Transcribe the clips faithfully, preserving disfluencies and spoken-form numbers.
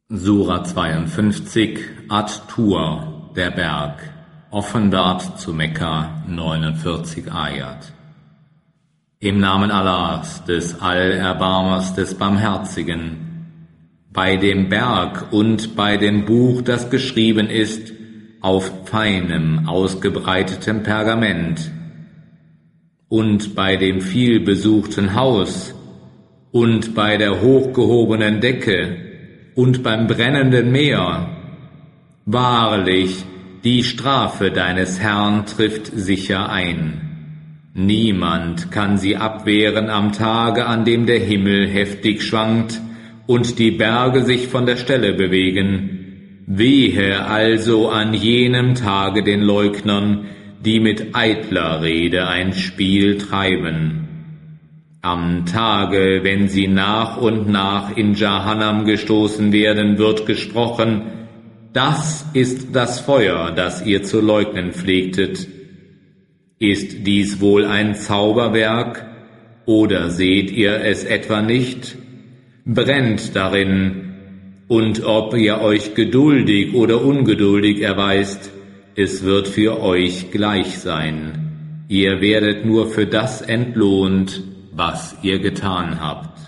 Sura zweiundfünfzig, At-Tur, der Berg, offenbart zu Mekka, neunundvierzig Ayat. Im Namen Allahs, des Allerbarmers, des Barmherzigen, bei dem Berg und bei dem Buch, das geschrieben ist, auf feinem, ausgebreitetem Pergament, und bei dem vielbesuchten Haus, und bei der hochgehobenen Decke, und beim brennenden Meer. Wahrlich, die Strafe deines Herrn trifft sicher ein. Niemand kann sie abwehren am Tage, an dem der Himmel heftig schwankt und die Berge sich von der Stelle bewegen. Wehe also an jenem Tage den Leugnern, die mit eitler Rede ein Spiel treiben. Am Tage, wenn sie nach und nach in Jahannam gestoßen werden, wird gesprochen: Das ist das Feuer, das ihr zu leugnen pflegtet. Ist dies wohl ein Zauberwerk, oder seht ihr es etwa nicht? Brennt darin, und ob ihr euch geduldig oder ungeduldig erweist, es wird für euch gleich sein. Ihr werdet nur für das entlohnt, was ihr getan habt.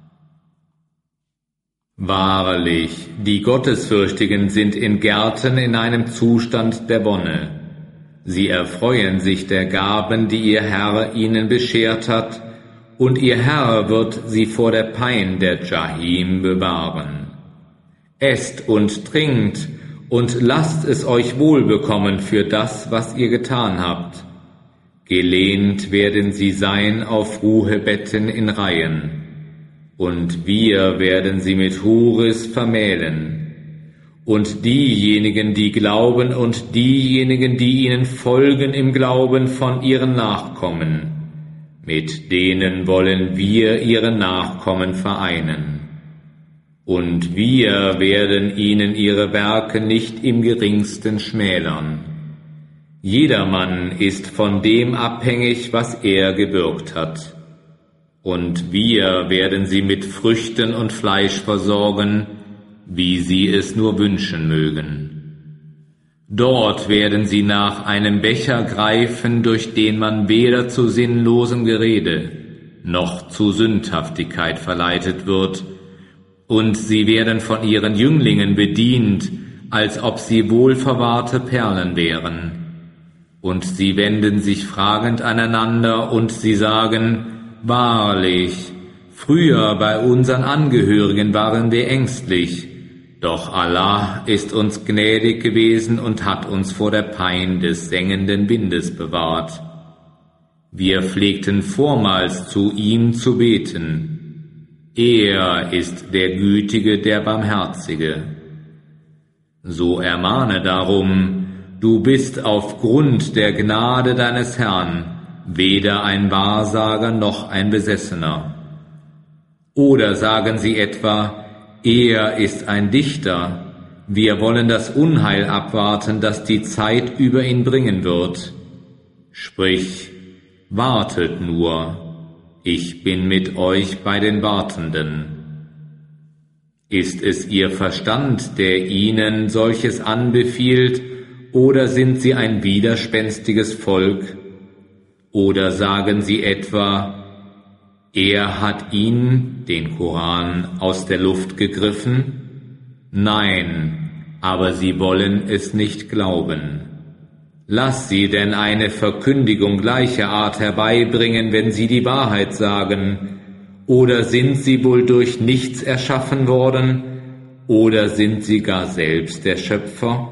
Wahrlich, die Gottesfürchtigen sind in Gärten in einem Zustand der Wonne. Sie erfreuen sich der Gaben, die ihr Herr ihnen beschert hat, und ihr Herr wird sie vor der Pein der Jahim bewahren. Esst und trinkt und lasst es euch wohlbekommen für das, was ihr getan habt. Gelehnt werden sie sein auf Ruhebetten in Reihen, und wir werden sie mit Huris vermählen. Und diejenigen, die glauben, und diejenigen, die ihnen folgen im Glauben von ihren Nachkommen, mit denen wollen wir ihre Nachkommen vereinen. Und wir werden ihnen ihre Werke nicht im geringsten schmälern. Jedermann ist von dem abhängig, was er gewirkt hat. Und wir werden sie mit Früchten und Fleisch versorgen, wie sie es nur wünschen mögen. Dort werden sie nach einem Becher greifen, durch den man weder zu sinnlosem Gerede noch zu Sündhaftigkeit verleitet wird, und sie werden von ihren Jünglingen bedient, als ob sie wohlverwahrte Perlen wären. Und sie wenden sich fragend aneinander, und sie sagen: Wahrlich, früher bei unseren Angehörigen waren wir ängstlich, doch Allah ist uns gnädig gewesen und hat uns vor der Pein des sengenden Windes bewahrt. Wir pflegten vormals zu ihm zu beten. Er ist der Gütige, der Barmherzige. So ermahne darum: Du bist aufgrund der Gnade deines Herrn weder ein Wahrsager noch ein Besessener. Oder sagen sie etwa: Er ist ein Dichter, wir wollen das Unheil abwarten, das die Zeit über ihn bringen wird. Sprich: Wartet nur, ich bin mit euch bei den Wartenden. Ist es ihr Verstand, der ihnen solches anbefiehlt, oder sind sie ein widerspenstiges Volk? Oder sagen sie etwa: Er hat ihn, den Koran, aus der Luft gegriffen? Nein, aber sie wollen es nicht glauben. Lass sie denn eine Verkündigung gleicher Art herbeibringen, wenn sie die Wahrheit sagen. Oder sind sie wohl durch nichts erschaffen worden? Oder sind sie gar selbst der Schöpfer?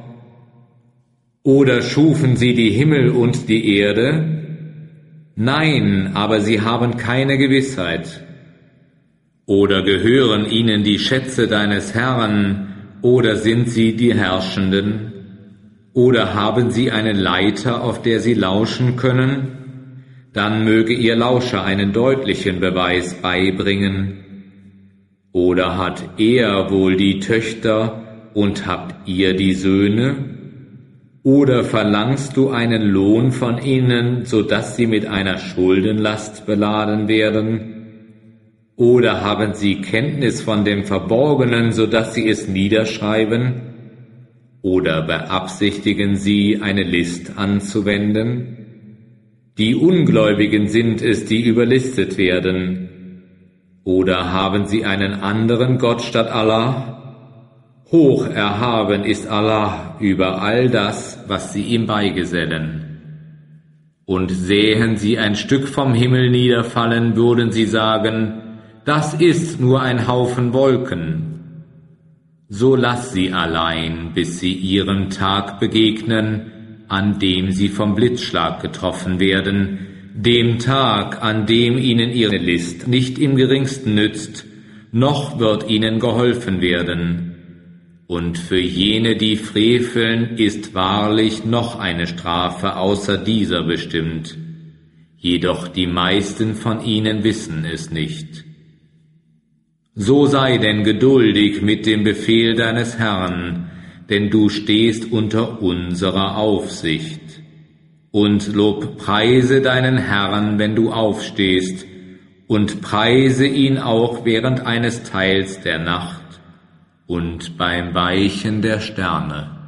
Oder schufen sie die Himmel und die Erde? Nein, aber sie haben keine Gewissheit. Oder gehören ihnen die Schätze deines Herrn, oder sind sie die Herrschenden? Oder haben sie eine Leiter, auf der sie lauschen können? Dann möge ihr Lauscher einen deutlichen Beweis beibringen. Oder hat er wohl die Töchter, und habt ihr die Söhne? Oder verlangst du einen Lohn von ihnen, so dass sie mit einer Schuldenlast beladen werden? Oder haben sie Kenntnis von dem Verborgenen, so dass sie es niederschreiben? Oder beabsichtigen sie, eine List anzuwenden? Die Ungläubigen sind es, die überlistet werden. Oder haben sie einen anderen Gott statt Allah? Hoch erhaben ist Allah über all das, was sie ihm beigesellen. Und sähen sie ein Stück vom Himmel niederfallen, würden sie sagen, das ist nur ein Haufen Wolken. So lass sie allein, bis sie ihrem Tag begegnen, an dem sie vom Blitzschlag getroffen werden, dem Tag, an dem ihnen ihre List nicht im geringsten nützt, noch wird ihnen geholfen werden. Und für jene, die freveln, ist wahrlich noch eine Strafe außer dieser bestimmt. Jedoch die meisten von ihnen wissen es nicht. So sei denn geduldig mit dem Befehl deines Herrn, denn du stehst unter unserer Aufsicht. Und lob preise deinen Herrn, wenn du aufstehst, und preise ihn auch während eines Teils der Nacht und beim Weichen der Sterne.